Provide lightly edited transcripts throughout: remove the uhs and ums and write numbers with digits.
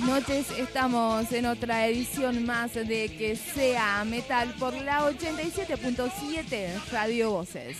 noches, estamos en otra edición más de Que Sea Metal por la 87.7 Radio Voces.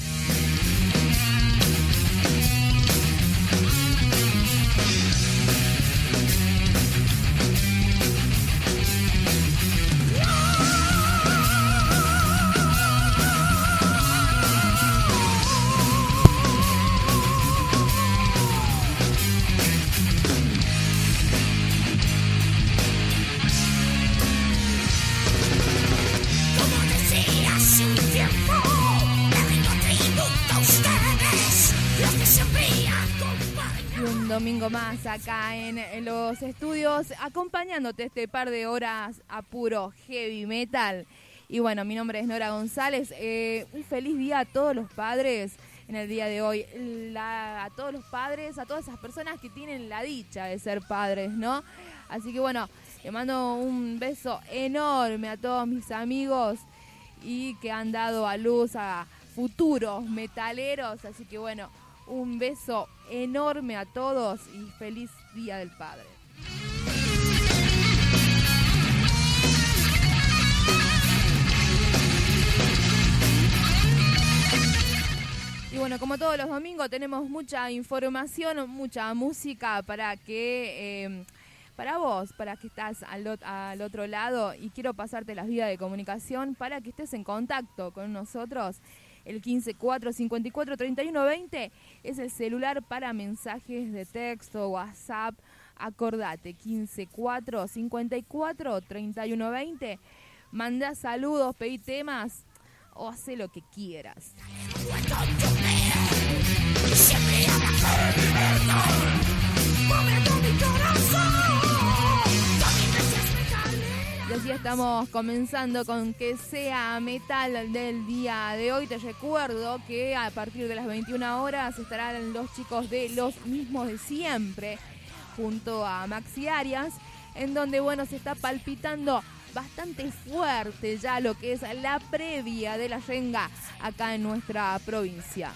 Domingo más acá en los estudios, acompañándote este par de horas a puro heavy metal. Y bueno, mi nombre es Nora González. Un feliz día a todos los padres en el día de hoy. A todos los padres, a todas esas personas que tienen la dicha de ser padres, ¿no? Así que bueno, le mando un beso enorme a todos mis amigos y que han dado a luz a futuros metaleros. Así que bueno, un beso enorme a todos y feliz Día del Padre. Y bueno, como todos los domingos tenemos mucha información, mucha música para que para vos, para que estás al otro lado, y quiero pasarte las vías de comunicación para que estés en contacto con nosotros. El 154543120 es el celular para mensajes de texto, WhatsApp. Acordate, 154543120. Mandá saludos, pedí temas o hacé lo que quieras. Y así estamos comenzando con Que Sea Metal del día de hoy. Te recuerdo que a partir de las 21 horas estarán los chicos de Los Mismos de Siempre junto a Maxi Arias, en donde bueno, se está palpitando bastante fuerte ya lo que es la previa de la Yenga acá en nuestra provincia.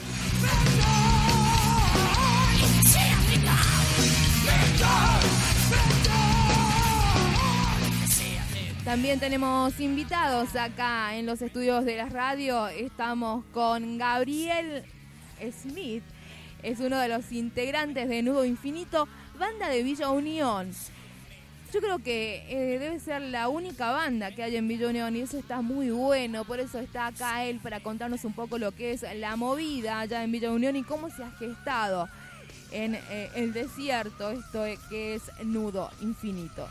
También tenemos invitados acá en los estudios de la radio. Estamos con Gabriel Smith, es uno de los integrantes de Nudo Infinito, banda de Villa Unión. Yo creo que debe ser la única banda que hay en Villa Unión y eso está muy bueno. Por eso está acá él para contarnos un poco lo que es la movida allá en Villa Unión y cómo se ha gestado en el desierto esto que es Nudo Infinito.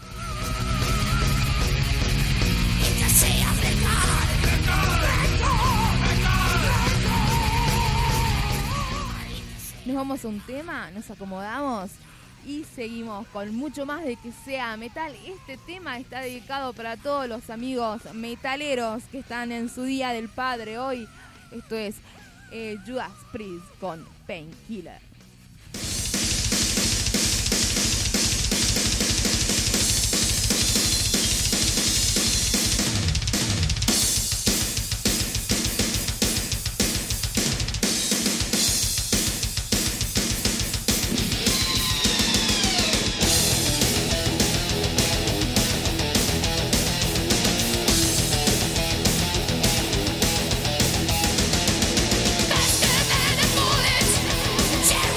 Nos vamos a un tema, nos acomodamos y seguimos con mucho más de Que Sea Metal. Este tema está dedicado para todos los amigos metaleros que están en su Día del Padre hoy. Esto es Judas Priest con Painkiller. Faster than a bullet,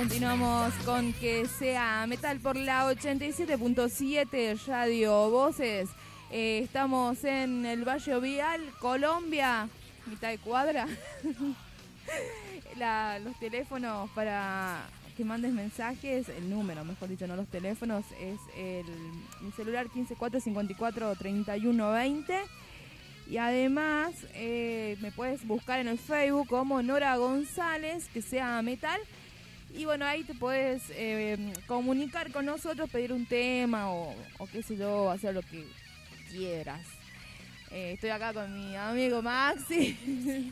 Continuamos con Que Sea Metal por la 87.7 Radio Voces. Estamos en el Valle Vial, Colombia, mitad de cuadra. Los teléfonos para que mandes mensajes, el número, mejor dicho, no los teléfonos, es mi celular 154543120. Y además me puedes buscar en el Facebook como Nora González, Que Sea Metal. Y bueno, ahí te puedes comunicar con nosotros, pedir un tema o qué sé yo, hacer lo que quieras. Estoy acá con mi amigo Maxi.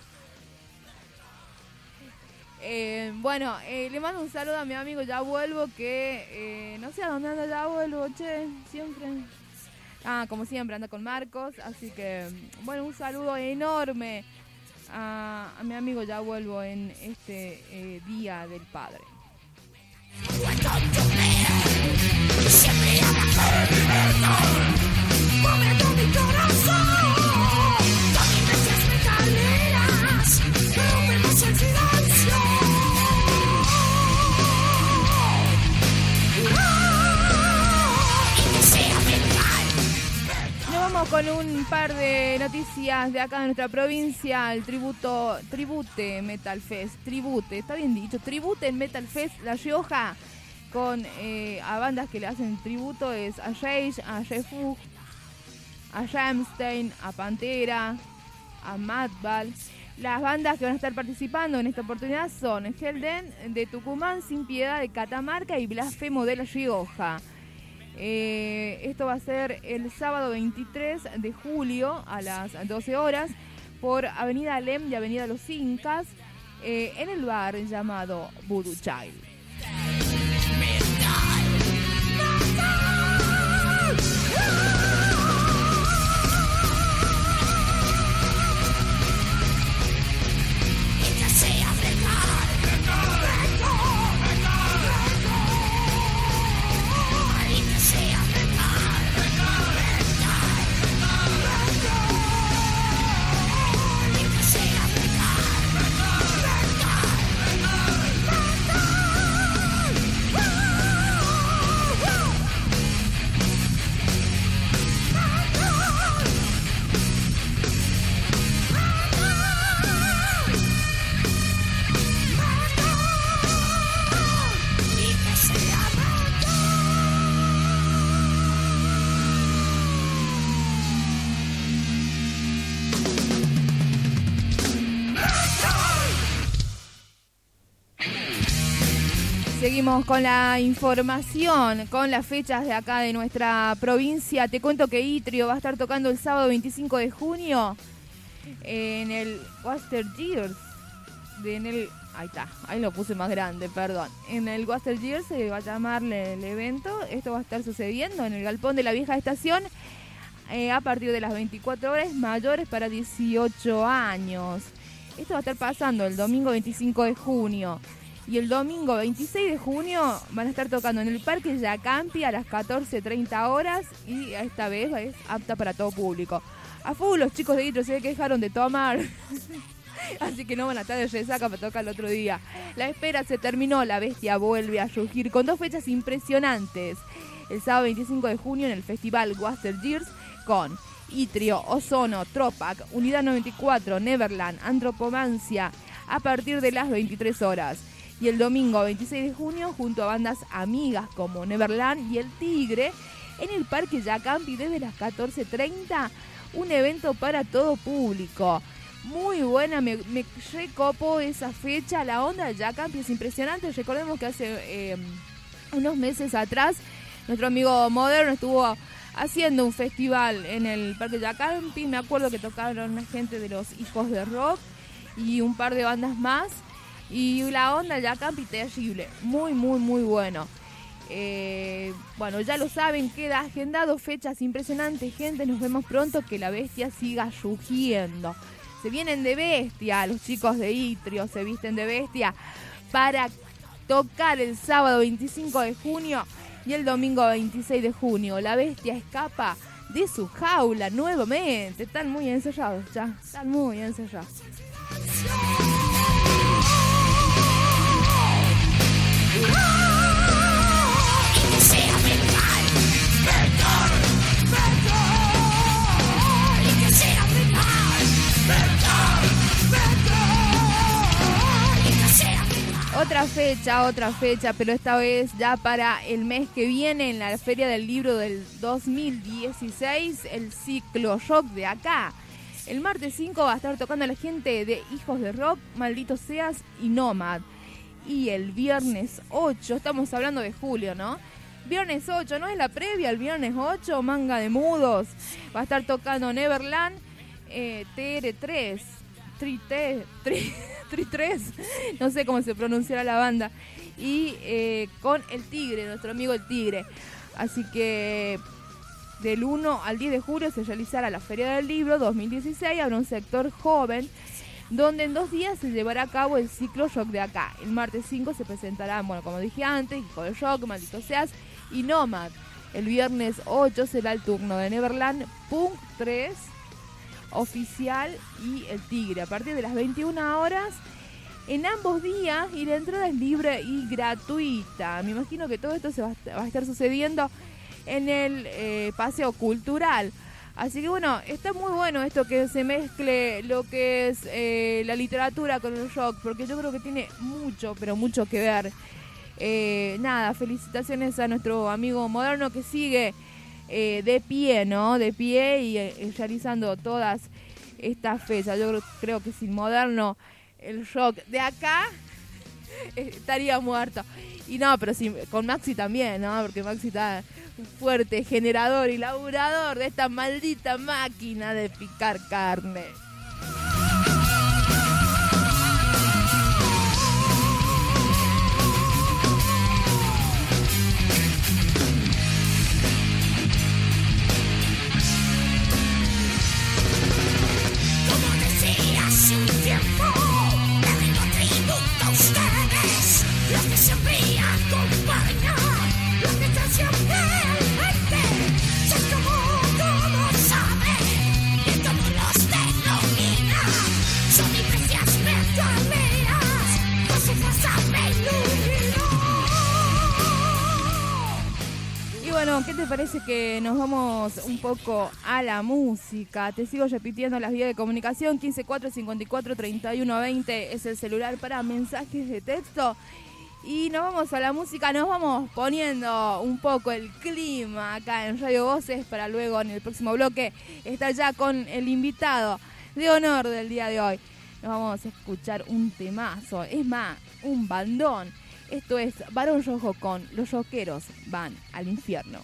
Bueno, le mando un saludo a mi amigo Ya Vuelvo, que no sé a dónde anda Ya Vuelvo, che, siempre. Como siempre anda con Marcos, así que bueno, un saludo enorme a mi amigo Ya Vuelvo en este Día del Padre. Vamos con un par de noticias de acá de nuestra provincia. El Tribute Metal Fest. Tribute, está bien dicho. Tribute Metal Fest La Rioja. Con a bandas que le hacen tributo. Es a Rage, a Jefug, a Rammstein, a Pantera, a Madball. Las bandas que van a estar participando en esta oportunidad son Helden de Tucumán, Sin Piedad de Catamarca y Blasfemo de La Rioja. Esto va a ser el sábado 23 de julio a las 12 horas por Avenida Alem y Avenida Los Incas, en el bar llamado Voodoo Child. Seguimos con la información, con las fechas de acá de nuestra provincia. Te cuento que Itrio va a estar tocando el sábado 25 de junio en el Waster Years. Ahí está, ahí lo puse más grande, perdón. En el Waster Years se va a llamarle el evento. Esto va a estar sucediendo en el galpón de la vieja estación a partir de las 24 horas, mayores para 18 años. Esto va a estar pasando el domingo 25 de junio. Y el domingo 26 de junio van a estar tocando en el Parque Yacampi a las 14:30 horas y esta vez es apta para todo público. A full los chicos de Itrio se quejaron de tomar, así que no van a estar de resaca para tocar el otro día. La espera se terminó, la bestia vuelve a rugir con dos fechas impresionantes. El sábado 25 de junio en el Festival Waster Years con Itrio, Ozono, Tropac, Unidad 94, Neverland, Antropomancia a partir de las 23 horas. Y el domingo 26 de junio, junto a bandas amigas como Neverland y El Tigre, en el Parque Yacampi desde las 14:30, un evento para todo público. Muy buena, me recopó esa fecha. La onda de Yacampi es impresionante. Recordemos que hace unos meses atrás, nuestro amigo Moderno estuvo haciendo un festival en el Parque Yacampi. Me acuerdo que tocaron la gente de los Hijos de Rock y un par de bandas más. Y la onda ya Campi terrible, muy bueno. Bueno, ya lo saben, queda agendado, fechas impresionantes, gente, nos vemos pronto, que la bestia siga rugiendo. Se vienen de bestia, los chicos de Itrio se visten de bestia para tocar el sábado 25 de junio y el domingo 26 de junio. La bestia escapa de su jaula nuevamente, están muy encerrados ya, están muy encerrados. Otra fecha, pero esta vez ya para el mes que viene en la Feria del Libro del 2016, el Ciclo Rock de acá. El martes 5 va a estar tocando la gente de Hijos de Rock, Maldito Seas y Nómad. Y el viernes 8, estamos hablando de julio, ¿no? Viernes 8, ¿no es la previa? El viernes 8, Manga de Mudos. Va a estar tocando Neverland, TR3, Tri3, no sé cómo se pronunciará la banda. Y con El Tigre, nuestro amigo El Tigre. Así que del 1 al 10 de julio se realizará la Feria del Libro 2016. Habrá un sector joven, donde en 2 días se llevará a cabo el ciclo rock de acá. El martes 5 se presentarán, bueno, como dije antes, Hijo de Rock, Maldito Seas y Nómad. El viernes 8 será el turno de Neverland, Punk 3, Oficial y El Tigre, a partir de las 21 horas en ambos días, y la entrada es libre y gratuita. Me imagino que todo esto se va a estar sucediendo en el paseo cultural. Así que bueno, está muy bueno esto que se mezcle lo que es la literatura con el rock, porque yo creo que tiene mucho, pero mucho que ver. Nada, felicitaciones a nuestro amigo Moderno que sigue de pie, ¿no? De pie y realizando todas estas fechas. Yo creo que sin Moderno el rock de acá estaría muerto. Y no, pero sí, con Maxi también, ¿no? Porque Maxi está un fuerte generador y laburador de esta maldita máquina de picar carne. Bueno, ¿qué te parece que nos vamos un poco a la música? Te sigo repitiendo las vías de comunicación. 154543120 es el celular para mensajes de texto. Y nos vamos a la música, nos vamos poniendo un poco el clima acá en Radio Voces para luego en el próximo bloque estar ya con el invitado de honor del día de hoy. Nos vamos a escuchar un temazo, es más, un bandón. Esto es Barón Rojo con Los Rockeros Van al Infierno.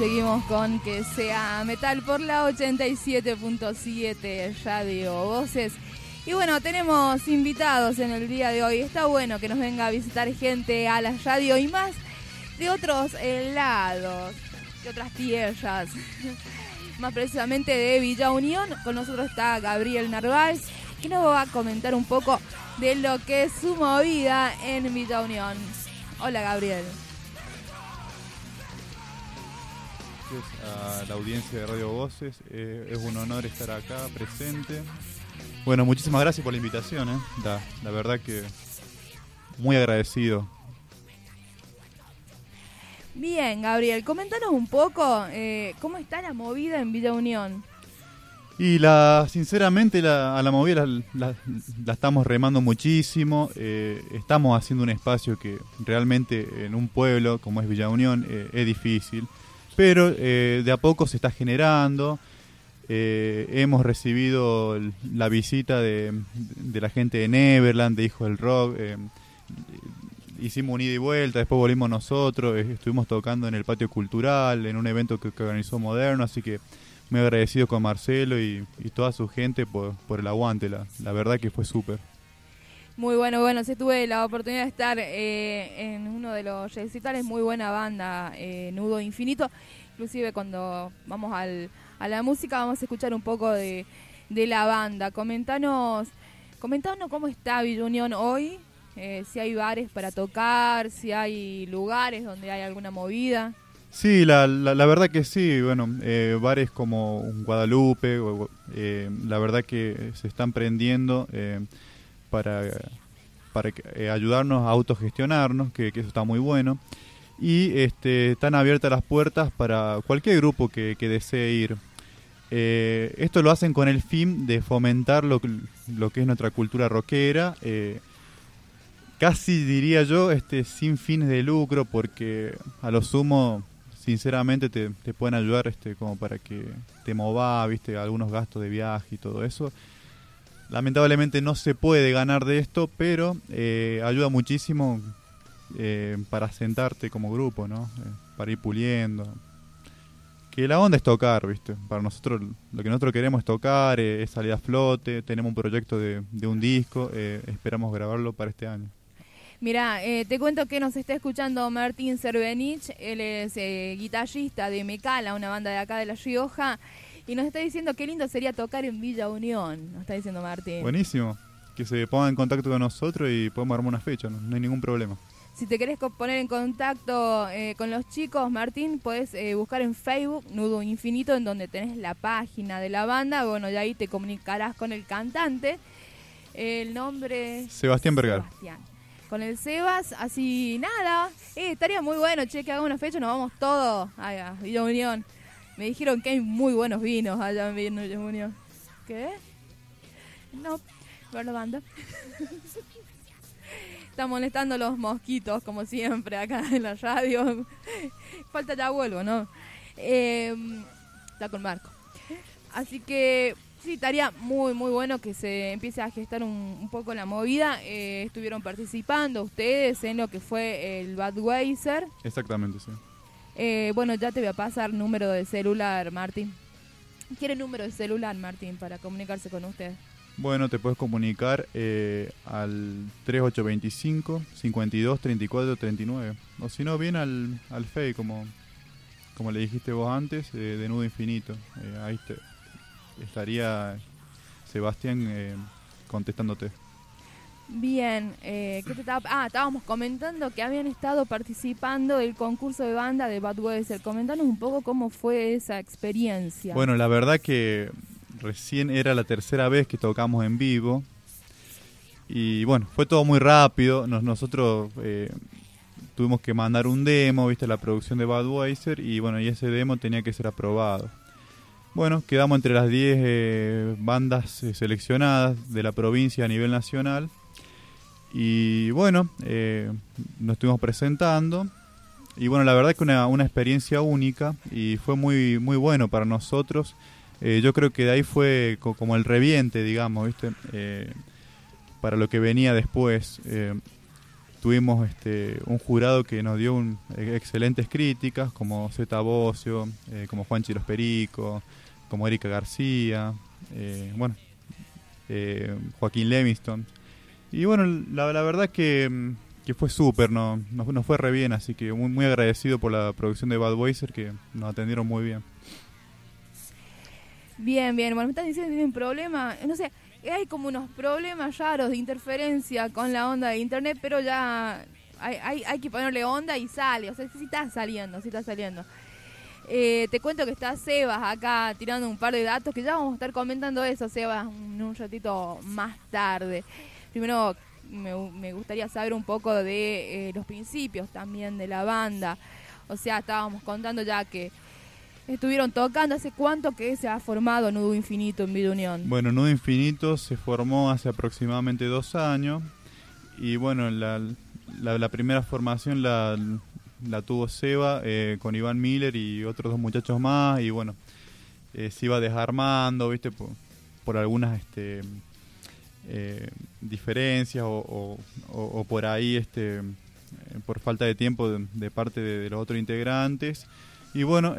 seguimos con Que Sea Metal por la 87.7 Radio Voces. Y bueno, tenemos invitados en el día de hoy. Está bueno que nos venga a visitar gente a la radio y más de otros lados, de otras tierras. Más precisamente de Villa Unión. Con nosotros está Gabriel Narváez, que nos va a comentar un poco de lo que es su movida en Villa Unión. Hola, Gabriel. A la audiencia de Radio Voces, es un honor estar acá presente. Bueno, muchísimas gracias por la invitación, la verdad que muy agradecido. Bien, Gabriel, coméntanos un poco cómo está la movida en Villa Unión. Y sinceramente a la movida la estamos remando muchísimo. Estamos haciendo un espacio que realmente en un pueblo como es Villa Unión es difícil, pero de a poco se está generando. Hemos recibido la visita de la gente de Neverland, de Hijos del Rock. Hicimos un ida y vuelta, después volvimos nosotros, estuvimos tocando en el patio cultural, en un evento que organizó Moderno, así que muy agradecido con Marcelo y toda su gente por el aguante, la verdad que fue súper. Muy bueno, sí tuve la oportunidad de estar en uno de los recitales, muy buena banda, Nudo Infinito, inclusive cuando vamos a la música vamos a escuchar un poco de la banda. Comentanos cómo está Villa Unión hoy. Si hay bares para tocar, si hay lugares donde hay alguna movida. Sí, la verdad que sí, bueno, bares como Guadalupe, la verdad que se están prendiendo para ayudarnos a autogestionarnos, que eso está muy bueno. Y están abiertas las puertas para cualquier grupo que desee ir. Esto lo hacen con el fin de fomentar lo que es nuestra cultura rockera, casi diría yo sin fines de lucro, porque a lo sumo sinceramente te pueden ayudar como para que te movas, viste, algunos gastos de viaje y todo eso. Lamentablemente no se puede ganar de esto, pero ayuda muchísimo para sentarte como grupo, ¿no? Para ir puliendo. Que la onda es tocar, viste. Para nosotros, lo que nosotros queremos es tocar, es salir a flote. Tenemos un proyecto de un disco, esperamos grabarlo para este año. Mirá, te cuento que nos está escuchando Martín Cervenich, él es guitarrista de Mecala, una banda de acá de La Rioja, y nos está diciendo qué lindo sería tocar en Villa Unión, nos está diciendo Martín. Buenísimo, que se pongan en contacto con nosotros y podemos armar una fecha, no hay ningún problema. Si te querés poner en contacto con los chicos, Martín, podés buscar en Facebook Nudo Infinito, en donde tenés la página de la banda. Bueno, y ahí te comunicarás con el cantante. El nombre... Sebastián Vergara. Con el Sebas, así nada. Estaría muy bueno, che, que haga una fecha, nos vamos todos a Villa Unión. Me dijeron que hay muy buenos vinos allá en Villa Unión. ¿Qué? No, ver la banda. Están molestando los mosquitos, como siempre, acá en la radio. Falta ya vuelvo, ¿no? Está con Marco. Así que sí, estaría muy bueno que se empiece a gestar un poco la movida. Estuvieron participando ustedes en lo que fue el Budweiser. Exactamente, sí. Bueno, ya te voy a pasar número de celular, Martín. ¿Quiere número de celular, Martín, para comunicarse con usted? Bueno, te puedes comunicar al 3825 52 34 39. O si no, bien al Face, como le dijiste vos antes, de Nudo Infinito. Ahí estaría Sebastián contestándote. Bien, ¿qué te estábamos comentando que habían estado participando del concurso de banda de Budweiser. Comentanos un poco cómo fue esa experiencia. Bueno, la verdad que recién era la tercera vez que tocamos en vivo y bueno, fue todo muy rápido. Nosotros tuvimos que mandar un demo, viste, la producción de Budweiser, y bueno, y ese demo tenía que ser aprobado. Bueno, quedamos entre las 10 bandas seleccionadas de la provincia a nivel nacional y bueno, nos estuvimos presentando y bueno, la verdad que una experiencia única y fue muy bueno para nosotros. Yo creo que de ahí fue como el reviente, digamos, ¿viste? Para lo que venía después. tuvimos un jurado que nos dio excelentes críticas, como Zeta Bocio, como Juan Chiros Perico, como Erika García, Joaquín Levingston. Y bueno, la verdad que fue súper, nos fue re bien, así que muy, muy agradecido por la producción de Budweiser, que nos atendieron muy bien. Bien, bueno, me están diciendo que tienen un problema, no sé, hay como unos problemas raros de interferencia con la onda de internet, pero ya hay que ponerle onda y sale, o sea, sí está saliendo. Te cuento que está Sebas acá tirando un par de datos, que ya vamos a estar comentando eso, Sebas, en un ratito más tarde. Primero me gustaría saber un poco de los principios también de la banda. O sea, estábamos contando ya que estuvieron tocando. ¿Hace cuánto que se ha formado Nudo Infinito en Vida Unión? Bueno, Nudo Infinito se formó hace aproximadamente 2 años. Y bueno, la primera formación la tuvo Seba con Iván Miller y otros 2 muchachos más. Y bueno, se iba desarmando, ¿viste? Por algunas diferencias o por ahí por falta de tiempo de parte de los otros integrantes. Y bueno,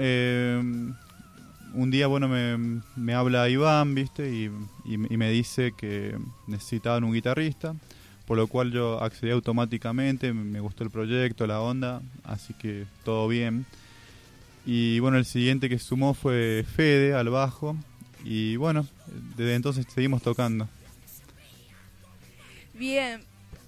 un día me habla Iván, ¿viste? Y me dice que necesitaban un guitarrista, por lo cual yo accedí automáticamente, me gustó el proyecto, la onda, así que todo bien. Y bueno, el siguiente que sumó fue Fede al bajo, y bueno, desde entonces seguimos tocando. Bien.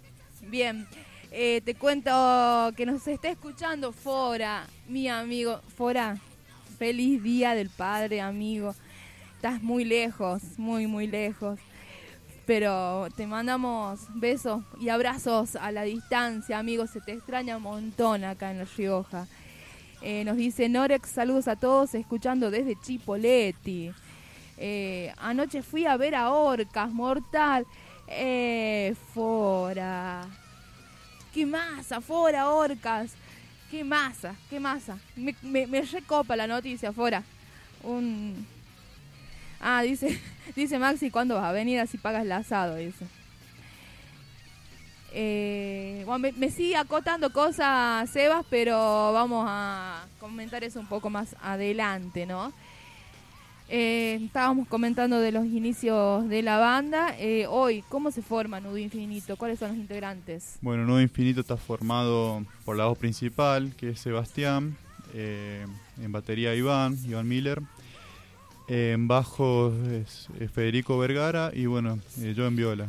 Te cuento que nos está escuchando Fora, mi amigo. Fora, feliz día del padre, amigo. Estás muy lejos, muy, muy lejos. Pero te mandamos besos y abrazos a la distancia, amigo. Se te extraña un montón acá en La Rioja. Nos dice Norex, saludos a todos, escuchando desde Chipoleti. Anoche fui a ver a Orcas, mortal. Fora. Qué masa, Fora, Orcas. Qué masa. Me recopa la noticia, Fora. Dice Maxi, ¿cuándo vas a venir? Así pagas el asado, dice. Bueno, me sigue acotando cosas, Sebas, pero vamos a comentar eso un poco más adelante, ¿no? Estábamos comentando de los inicios de la banda. Hoy, ¿cómo se forma Nudo Infinito? ¿Cuáles son los integrantes? Bueno, Nudo Infinito está formado por la voz principal, que es Sebastián, en batería Iván Miller, en bajo es Federico Vergara y bueno, yo en viola.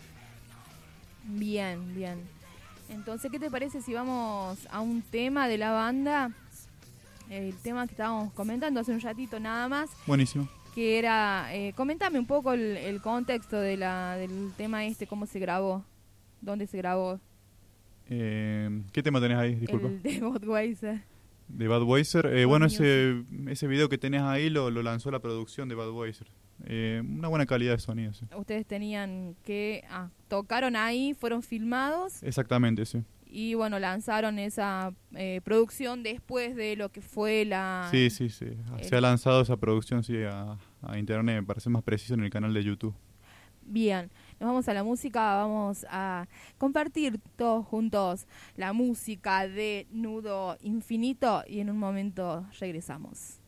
Bien. Entonces, ¿qué te parece si vamos a un tema de la banda? El tema que estábamos comentando hace un ratito nada más. Buenísimo. Que era, comentame un poco el contexto del tema cómo se grabó, dónde se grabó. ¿Qué tema tenés ahí? Disculpa. El de Budweiser. De Budweiser. Bueno, ese video que tenés ahí lo lanzó la producción de Budweiser. Una buena calidad de sonido, sí. Ustedes tenían que... tocaron ahí, fueron filmados. Exactamente, sí. Y bueno, lanzaron esa producción después de lo que fue la... Sí. Se ha lanzado esa producción, sí, a internet, me parece más preciso, en el canal de YouTube. Bien, nos vamos a la música, vamos a compartir todos juntos la música de Nudo Infinito y en un momento regresamos.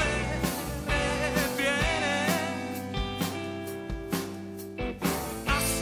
Hasta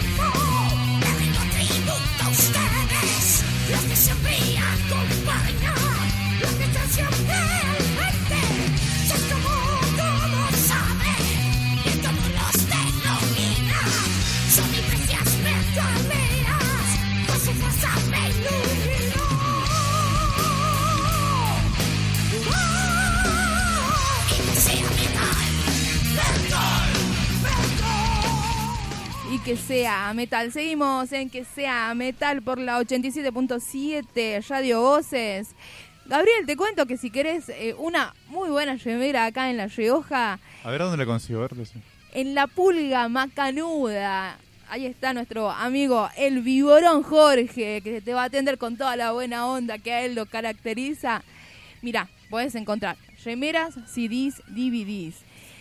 Que sea metal. Seguimos en Que sea metal por la 87.7 Radio Voces. Gabriel, te cuento que si querés una muy buena remera acá en La Rioja. A ver, ¿dónde la consigo? En La Pulga Macanuda. Ahí está nuestro amigo el Viborón Jorge, que te va a atender con toda la buena onda que a él lo caracteriza. Mirá, podés encontrar remeras, CDs, DVDs.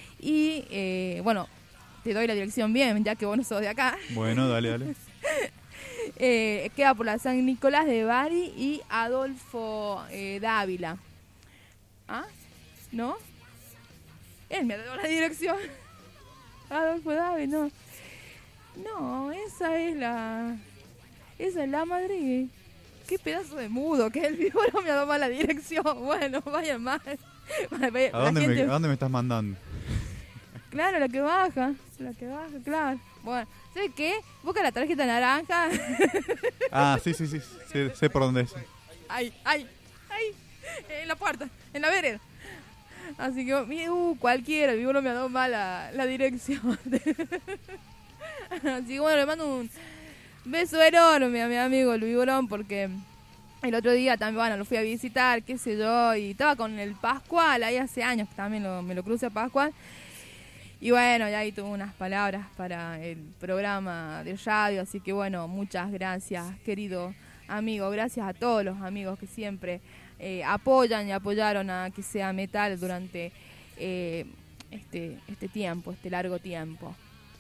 Y bueno, te doy la dirección bien, ya que vos no sos de acá. Bueno, dale. Queda por la San Nicolás de Bari y Adolfo Dávila. ¿Ah? ¿No? Él me ha dado la dirección. Adolfo Dávila, no. No, esa es la Madrid. Qué pedazo de mudo que el vivo no me ha dado mal la dirección. Bueno, vayan más. ¿A dónde me estás mandando? Claro, la que baja, claro. Bueno, ¿sabes qué? Busca la tarjeta naranja. Ah, sí, sé por dónde es. Ahí, en la puerta, en la vereda. Así que, cualquiera, el vivo no me ha dado mal la dirección. Así que bueno, le mando un beso enorme a mi amigo el Viborón, porque el otro día también, bueno, lo fui a visitar, qué sé yo, y estaba con el Pascual, ahí hace años que también me lo crucé a Pascual. Y bueno, y ahí tuvo unas palabras para el programa de radio, así que bueno, muchas gracias, querido amigo. Gracias a todos los amigos que siempre apoyan y apoyaron a Que sea metal durante este tiempo, este largo tiempo.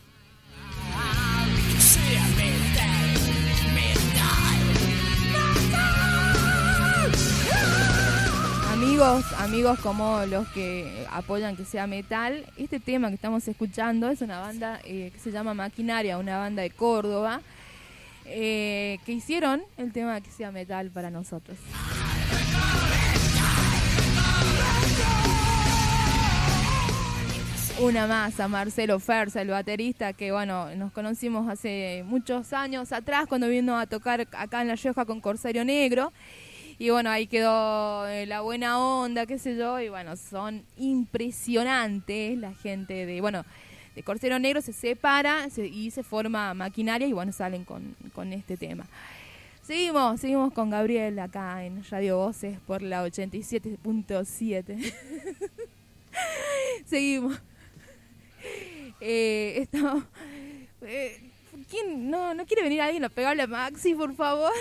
Amigos como los que apoyan Que sea metal, este tema que estamos escuchando es una banda que se llama Maquinaria, una banda de Córdoba, que hicieron el tema Que sea metal para nosotros. Una más a Marcelo Ferza, el baterista, que bueno, nos conocimos hace muchos años atrás cuando vino a tocar acá en La Rioja con Corsario Negro. Y bueno, ahí quedó la buena onda, qué sé yo, y bueno, son impresionantes la gente de Corsario Negro se separa y se forma Maquinaria y bueno, salen con este tema. Seguimos con Gabriel acá en Radio Voces por la 87.7. Seguimos. ¿Quién no quiere venir alguien a pegarle a Maxi, por favor?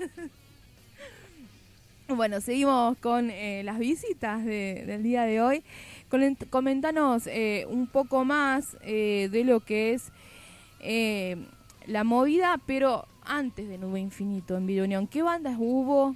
Bueno, seguimos con las visitas del día de hoy. Comentanos un poco más de lo que es la movida, pero antes de Nube Infinito en Villa Unión. ¿Qué bandas hubo?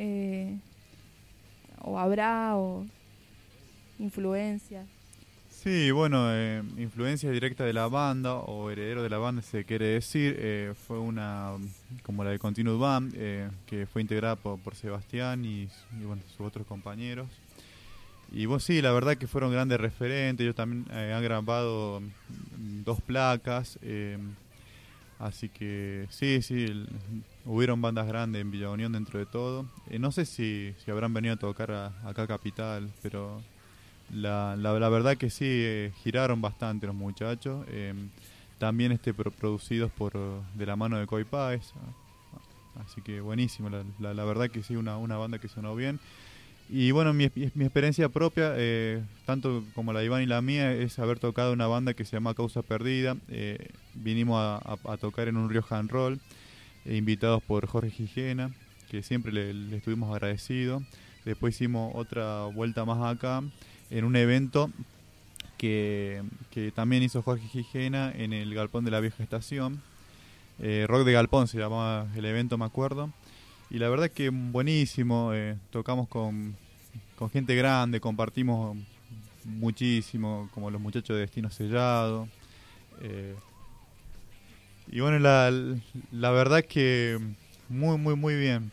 ¿O habrá? ¿O influencias? Sí, bueno, influencia directa de la banda o heredero de la banda se quiere decir, fue una como la de Continued Band, que fue integrada por Sebastián y bueno, sus otros compañeros. Y bueno, sí, la verdad que fueron grandes referentes. Ellos también han grabado 2 placas, así que sí, hubieron bandas grandes en Villa Unión dentro de todo. No sé si habrán venido a tocar acá a Capital, pero la verdad que sí, giraron bastante los muchachos. También producidos de la mano de Coy Páez, así que buenísimo. La verdad que sí, una banda que sonó bien. Y bueno, mi experiencia propia, tanto como la de Iván y la mía, es haber tocado una banda que se llama Causa Perdida. Vinimos a tocar en un Rioja and Roll, invitados por Jorge Gijena, que siempre le estuvimos agradecidos. Después hicimos otra vuelta más acá, en un evento que también hizo Jorge Gijena en el Galpón de la Vieja Estación. Rock de Galpón se llamaba el evento, me acuerdo. Y la verdad que buenísimo, tocamos con gente grande, compartimos muchísimo, como los muchachos de Destino Sellado. Y bueno, la verdad que muy, muy, muy bien.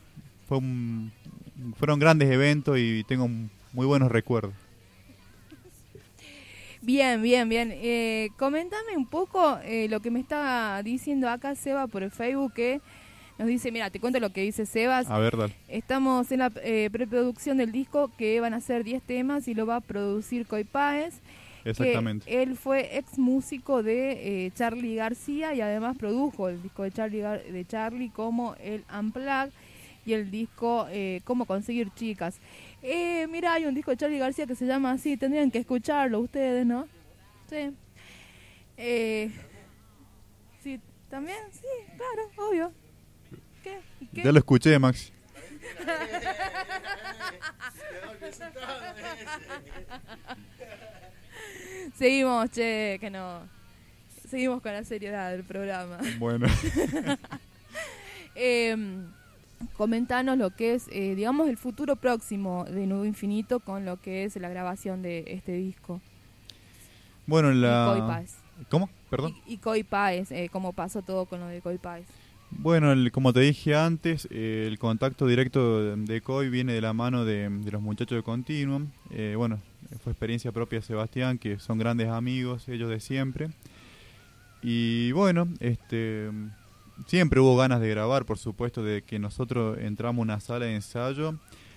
Fueron grandes eventos y tengo muy buenos recuerdos. Bien, bien, bien. Coméntame un poco lo que me está diciendo acá Seba por el Facebook, que nos dice, mira, te cuento lo que dice Sebas. A ver, dale. Estamos en la preproducción del disco, que van a ser 10 temas y lo va a producir Coy Páez. Exactamente. Que él fue ex músico de Charly García y además produjo el disco de Charly como el Unplugged y el disco Cómo conseguir chicas. Mira, hay un disco de Charly García que se llama así, tendrían que escucharlo ustedes, ¿no? Sí. Sí, también, sí, claro, obvio. ¿Qué? Ya lo escuché, Maxi. Seguimos, che, que no. Seguimos con la seriedad del programa. Bueno. Comentanos lo que es, digamos, el futuro próximo de Nudo Infinito con lo que es la grabación de este disco. Bueno, Y Coy Páez. ¿Cómo? Perdón. Y Coy Páez, cómo pasó todo con lo de Coy Páez. Bueno, como te dije antes, el contacto directo de Coy viene de la mano de los muchachos de Continuum. Bueno, fue experiencia propia de Sebastián, que son grandes amigos, ellos de siempre. Y bueno, siempre hubo ganas de grabar, por supuesto, de que nosotros entramos a una sala de ensayo.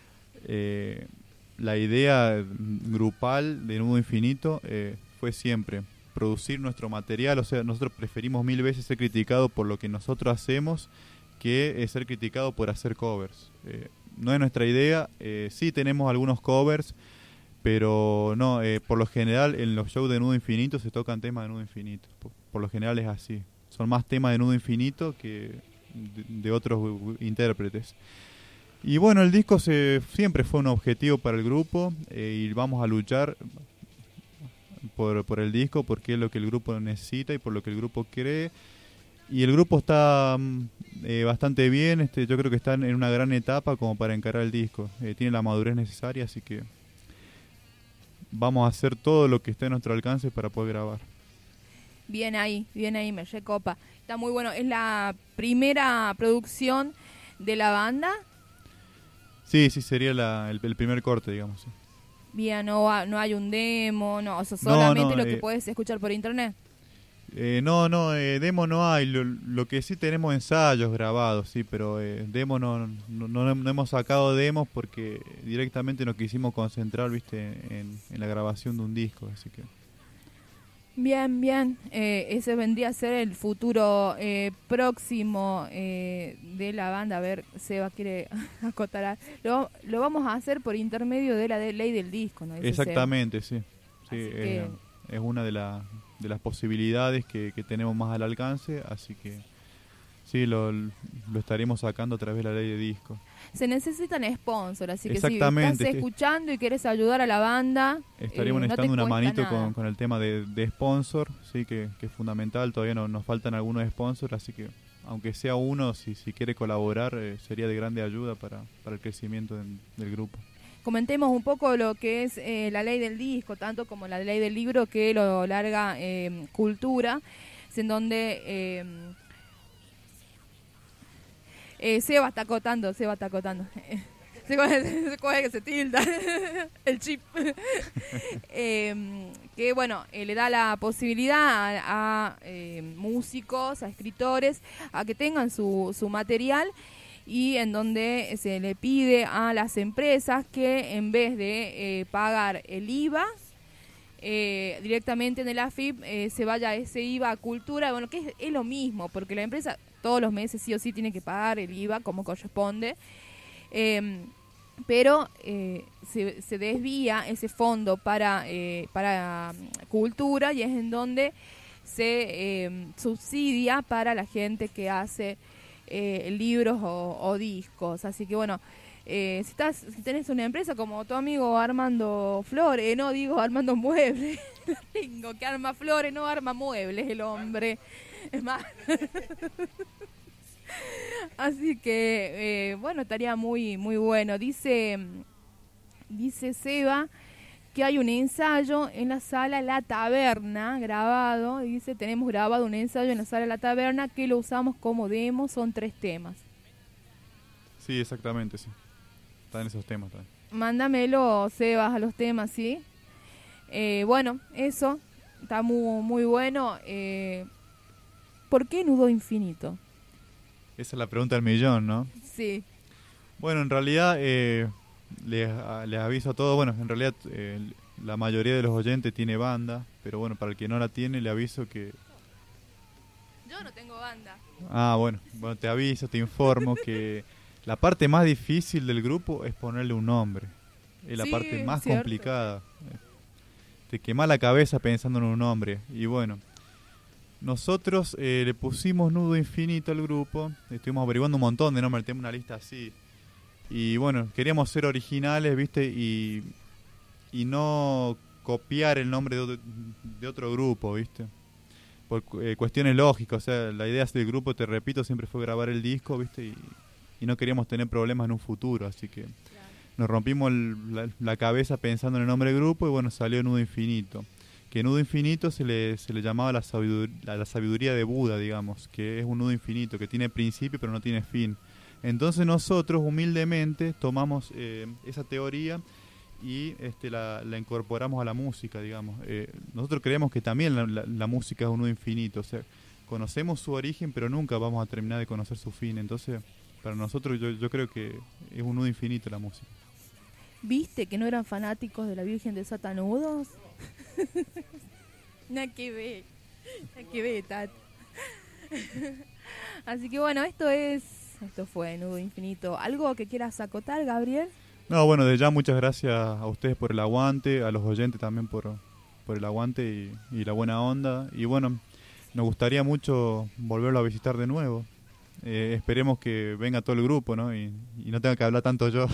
La idea grupal de Nudo Infinito fue siempre producir nuestro material. O sea, nosotros preferimos 1000 veces ser criticados por lo que nosotros hacemos que ser criticados por hacer covers. No es nuestra idea. Sí tenemos algunos covers, pero no, por lo general en los shows de Nudo Infinito se tocan temas de Nudo Infinito. Por lo general es así. Son más temas de Nudo Infinito que de otros intérpretes. Y bueno, el disco siempre fue un objetivo para el grupo y vamos a luchar por el disco porque es lo que el grupo necesita y por lo que el grupo cree. Y el grupo está bastante bien, yo creo que están en una gran etapa como para encarar el disco. Tiene la madurez necesaria, así que vamos a hacer todo lo que esté a nuestro alcance para poder grabar. Bien ahí, me recopa. Está muy bueno. ¿Es la primera producción de la banda? Sí, sería el primer corte, digamos. Sí. Bien, no hay un demo, no, o sea, solamente lo que puedes escuchar por internet. Demo no hay. Lo que sí tenemos ensayos grabados, sí, pero demo no hemos sacado demos porque directamente nos quisimos concentrar, viste, en la grabación de un disco, así que. Bien. Ese vendría a ser el futuro próximo de la banda. A ver, Seba quiere acotar. Lo vamos a hacer por intermedio de la ley del disco, ¿no? Exactamente, Seba. Sí. Es una de las posibilidades que tenemos más al alcance, así que sí, lo estaremos sacando a través de la ley de disco. Se necesitan sponsors, así que si estás escuchando y quieres ayudar a la banda, estaríamos necesitando una manito con el tema de sponsor, sí, que es fundamental. Todavía nos faltan algunos sponsors, así que aunque sea uno, si quiere colaborar, sería de grande ayuda para el crecimiento del grupo. Comentemos un poco lo que es la ley del disco, tanto como la ley del libro que lo larga Cultura, en donde Seba está acotando. Se coge que se tilda el chip. Que bueno, le da la posibilidad a músicos, a escritores, a que tengan su material, y en donde se le pide a las empresas que en vez de pagar el IVA directamente en el AFIP, se vaya ese IVA a Cultura. Bueno, que es lo mismo, porque la empresa todos los meses sí o sí tiene que pagar el IVA como corresponde, pero se desvía ese fondo para Cultura, y es en donde se subsidia para la gente que hace libros o discos. Así que bueno, si tenés una empresa como tu amigo Armando Flores, Armando Muebles, tengo que arma flores, no arma muebles el hombre, es más. Así que bueno, estaría muy muy bueno. Dice Seba que hay un ensayo en la sala La Taberna grabado. Dice, tenemos grabado un ensayo en la sala La Taberna que lo usamos como demo, son 3 temas. Sí, exactamente, sí. Están esos temas también. Mándamelo, Sebas, a los temas, ¿sí? Bueno, eso está muy, muy bueno. ¿Por qué Nudo Infinito? Esa es la pregunta del millón, ¿no? Sí. Bueno, en realidad les aviso a todos. Bueno, en realidad la mayoría de los oyentes tiene banda, pero bueno, para el que no la tiene le aviso que... Yo no tengo banda. Bueno, te aviso, te informo que la parte más difícil del grupo es ponerle un nombre. Es la Sí, parte más cierto. complicada. Te quema la cabeza pensando en un nombre. Y bueno, nosotros le pusimos Nudo Infinito al grupo. Estuvimos averiguando un montón de nombres, tenemos una lista así. Y bueno, queríamos ser originales, ¿viste? Y no copiar el nombre de otro grupo, ¿viste? Por cuestiones lógicas. O sea, la idea del grupo, te repito, siempre fue grabar el disco, ¿viste? Y no queríamos tener problemas en un futuro, así que nos rompimos la cabeza pensando en el nombre del grupo y bueno, salió Nudo Infinito. Que Nudo Infinito se le llamaba la sabiduría de Buda, digamos, que es un nudo infinito, que tiene principio pero no tiene fin. Entonces nosotros humildemente tomamos esa teoría y la incorporamos a la música, digamos. Nosotros creemos que también la música es un nudo infinito, o sea, conocemos su origen pero nunca vamos a terminar de conocer su fin. Entonces, para nosotros yo creo que es un nudo infinito la música. ¿Viste que no eran fanáticos de la Virgen de Satanudos? Nada que ver, Tat. Así que bueno, esto fue Nudo Infinito. ¿Algo que quieras acotar, Gabriel? No, bueno, de ya muchas gracias a ustedes por el aguante, a los oyentes también por el aguante y la buena onda. Y bueno, nos gustaría mucho volverlo a visitar de nuevo. Esperemos que venga todo el grupo, ¿no? Y no tenga que hablar tanto yo.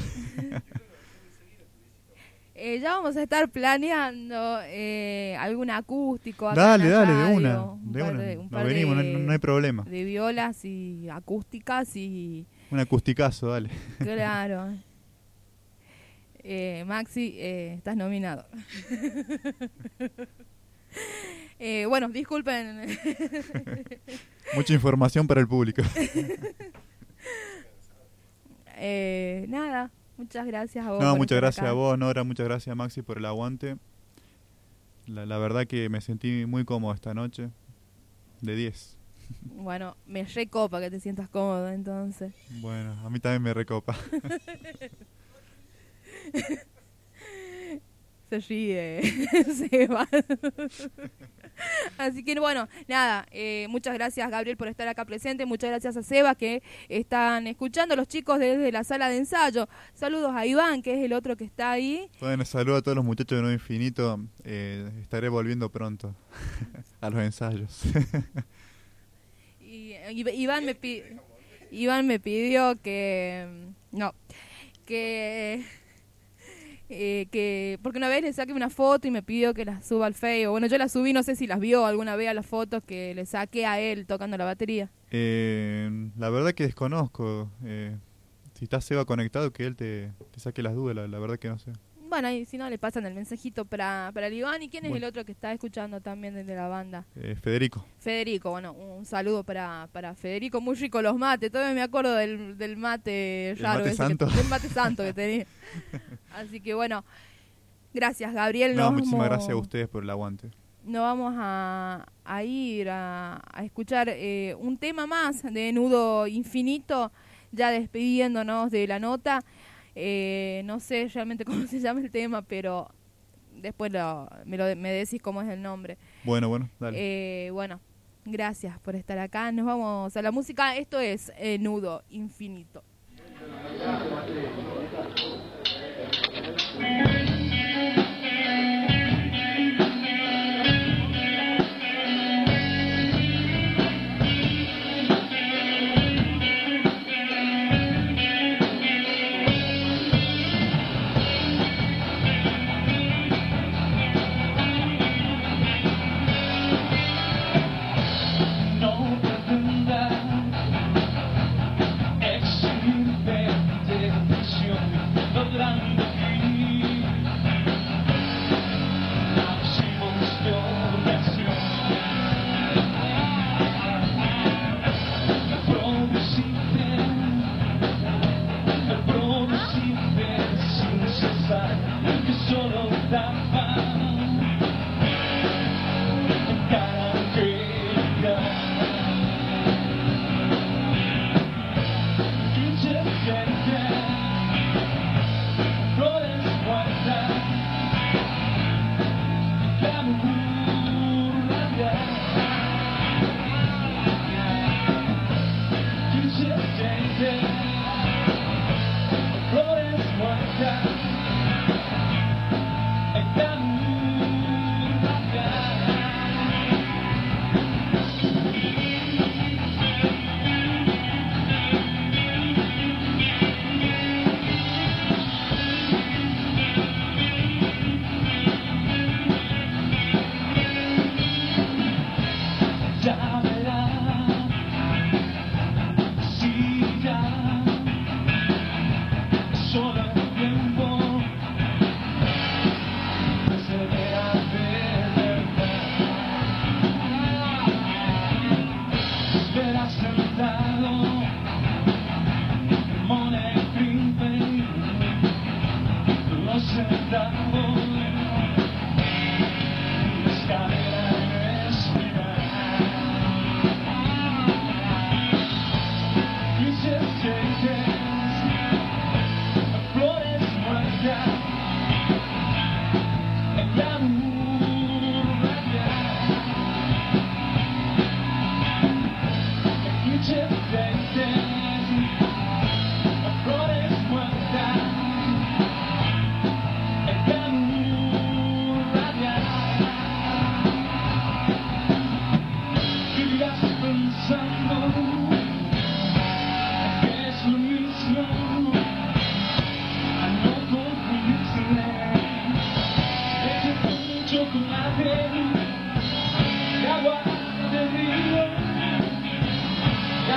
Ya vamos a estar planeando algún acústico acá Dale, en la de radio, una. un Nos par venimos, no hay problema. de violas y acústicas y... Un acusticazo, dale. Claro. Maxi, estás nominado. Bueno, disculpen. Mucha información para el público. Nada, muchas gracias a vos. No, por muchas estar gracias acá. a vos, Nora, muchas gracias Maxi por el aguante. La verdad que me sentí muy cómodo esta noche. De 10. Bueno, me recopa que te sientas cómodo entonces. Bueno, a mí también me recopa. Se ríe, se va. Así que bueno, nada, muchas gracias Gabriel por estar acá presente, muchas gracias a Seba que están escuchando, los chicos desde la sala de ensayo. Saludos a Iván, que es el otro que está ahí. Bueno, saludo a todos los muchachos de Nudo Infinito. Estaré volviendo pronto a los ensayos. Y Iván me pidió que porque una vez le saqué una foto y me pidió que las suba al Facebook. Bueno, yo las subí, no sé si las vio alguna vez a las fotos que le saqué a él tocando la batería. La verdad que desconozco. Si está Seba conectado, que él te saque las dudas, la verdad que no sé. Bueno, y si no, le pasan el mensajito para el Iván. ¿Y quién es Bueno. el otro que está escuchando también desde la banda? Federico. Federico, bueno, un saludo para Federico. Muy rico los mates, todavía me acuerdo del mate raro. mate ese santo. del mate santo que tenía. Así que bueno, gracias Gabriel. No, muchísimas gracias a ustedes por el aguante. Nos vamos a ir a escuchar un tema más de Nudo Infinito, ya despidiéndonos de la nota. No sé realmente cómo se llama el tema, pero después me decís cómo es el nombre. Bueno, dale. Bueno, gracias por estar acá. Nos vamos a la música. Esto es Nudo Infinito. No pretenda, es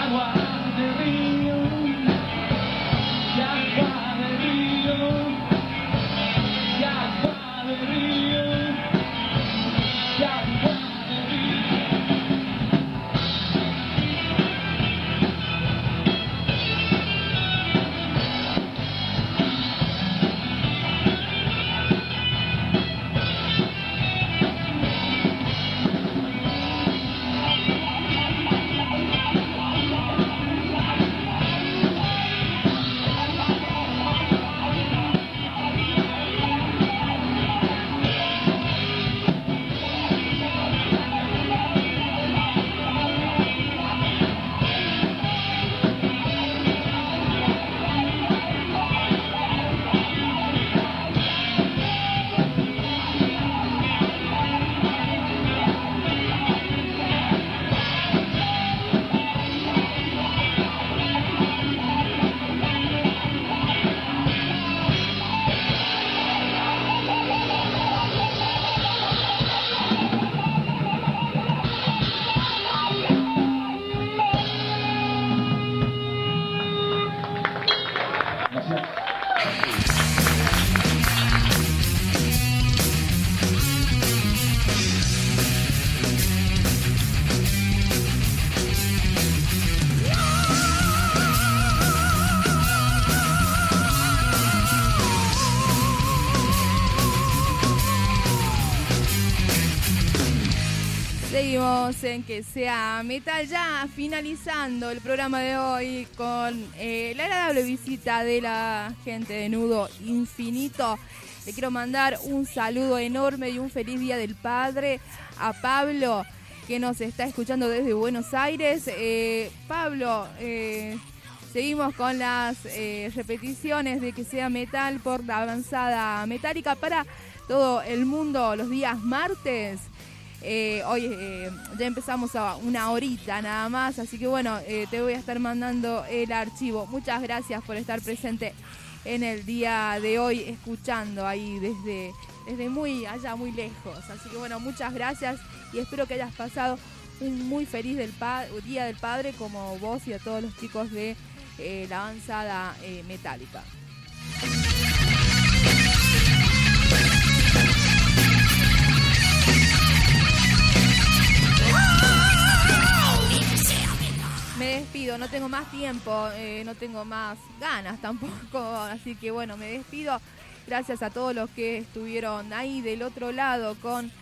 Seguimos en Que Sea Metal, ya finalizando el programa de hoy con la agradable visita de la gente de Nudo Infinito. Le quiero mandar un saludo enorme y un feliz Día del Padre a Pablo, que nos está escuchando desde Buenos Aires. Pablo, seguimos con las repeticiones de Que Sea Metal por la avanzada metálica para todo el mundo los días martes. Hoy ya empezamos a una horita nada más, así que bueno, te voy a estar mandando el archivo. Muchas gracias por estar presente en el día de hoy, escuchando ahí desde muy allá, muy lejos. Así que bueno, muchas gracias y espero que hayas pasado un muy feliz Día del Padre, como vos y a todos los chicos de la avanzada metálica. Me despido, no tengo más tiempo, no tengo más ganas tampoco, así que bueno, me despido. Gracias a todos los que estuvieron ahí del otro lado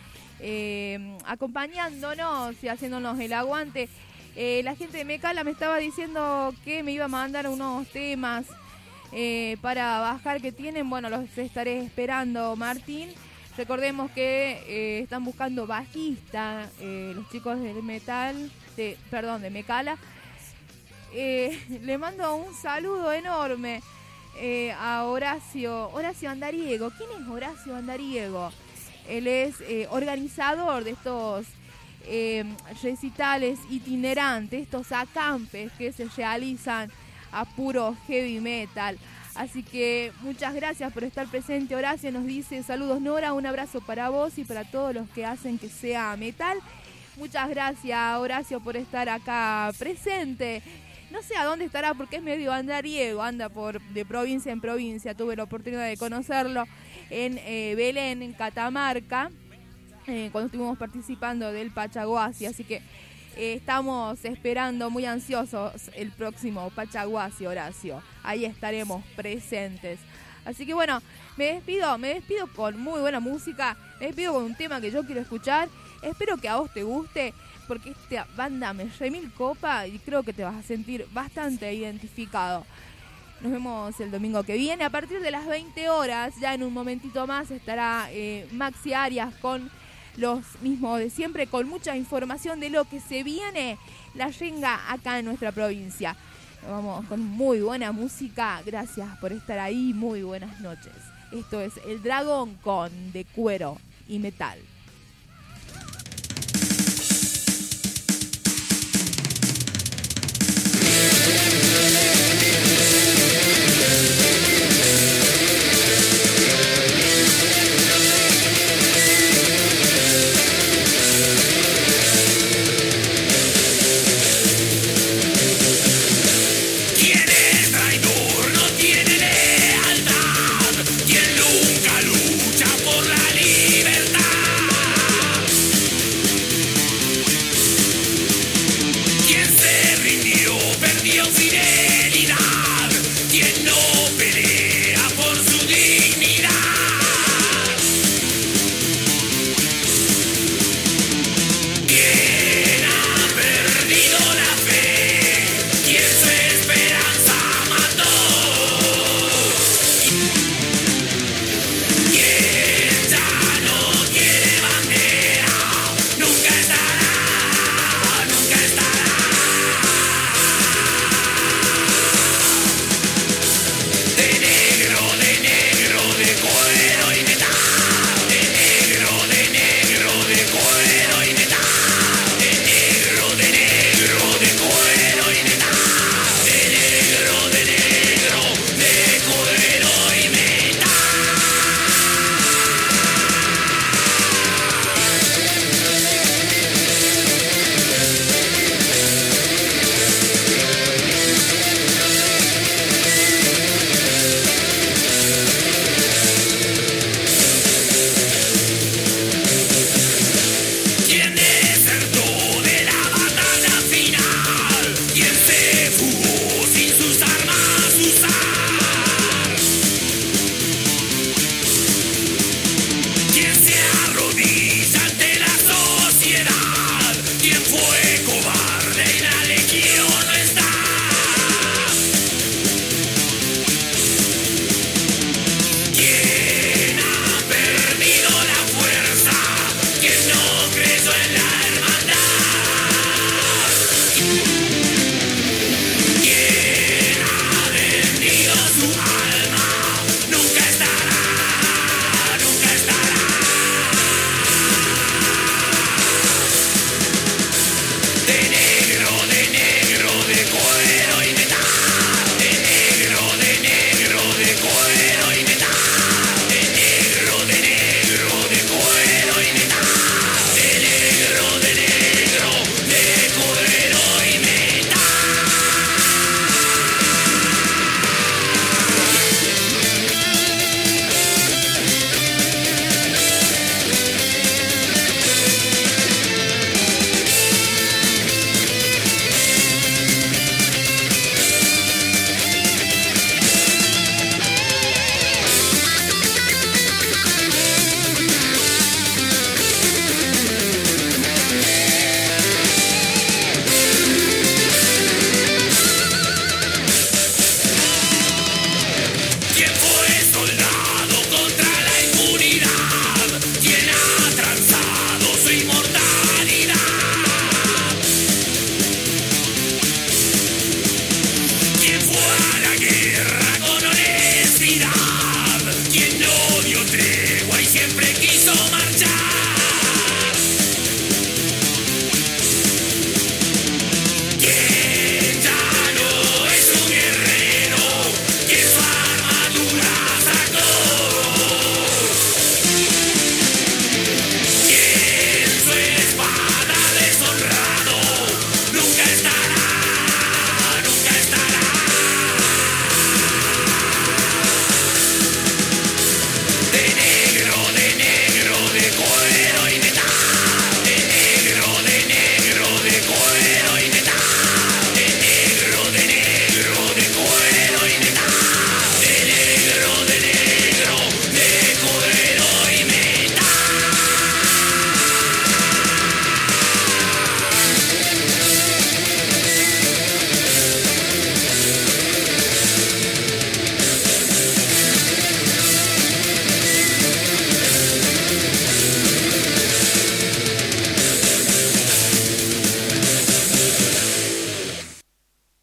acompañándonos y haciéndonos el aguante. La gente de Mecala me estaba diciendo que me iba a mandar unos temas para bajar que tienen. Bueno, los estaré esperando, Martín. Recordemos que están buscando bajista, los chicos del de Mecala. Le mando un saludo enorme a Horacio Andariego. ¿Quién es Horacio Andariego? Él es organizador de estos recitales itinerantes, estos acampes que se realizan a puro heavy metal. Así que muchas gracias por estar presente. Horacio nos dice: saludos Nora, un abrazo para vos y para todos los que hacen Que Sea Metal. Muchas gracias, Horacio, por estar acá presente. No sé a dónde estará porque es medio andariego, anda de provincia en provincia. Tuve la oportunidad de conocerlo en Belén, en Catamarca, cuando estuvimos participando del Pachaguasi. Así que estamos esperando muy ansiosos el próximo Pachaguasi, Horacio. Ahí estaremos presentes. Así que bueno, me despido con muy buena música. Me despido con un tema que yo quiero escuchar. Espero que a vos te guste, porque esta banda me remil copa y creo que te vas a sentir bastante identificado. Nos vemos el domingo que viene a partir de las 20 horas. Ya en un momentito más estará Maxi Arias con los mismos de siempre, con mucha información de lo que se viene la yenga acá en nuestra provincia. Nos vamos con muy buena música. Gracias por estar ahí. Muy buenas noches. Esto es El Dragón con De Cuero y Metal.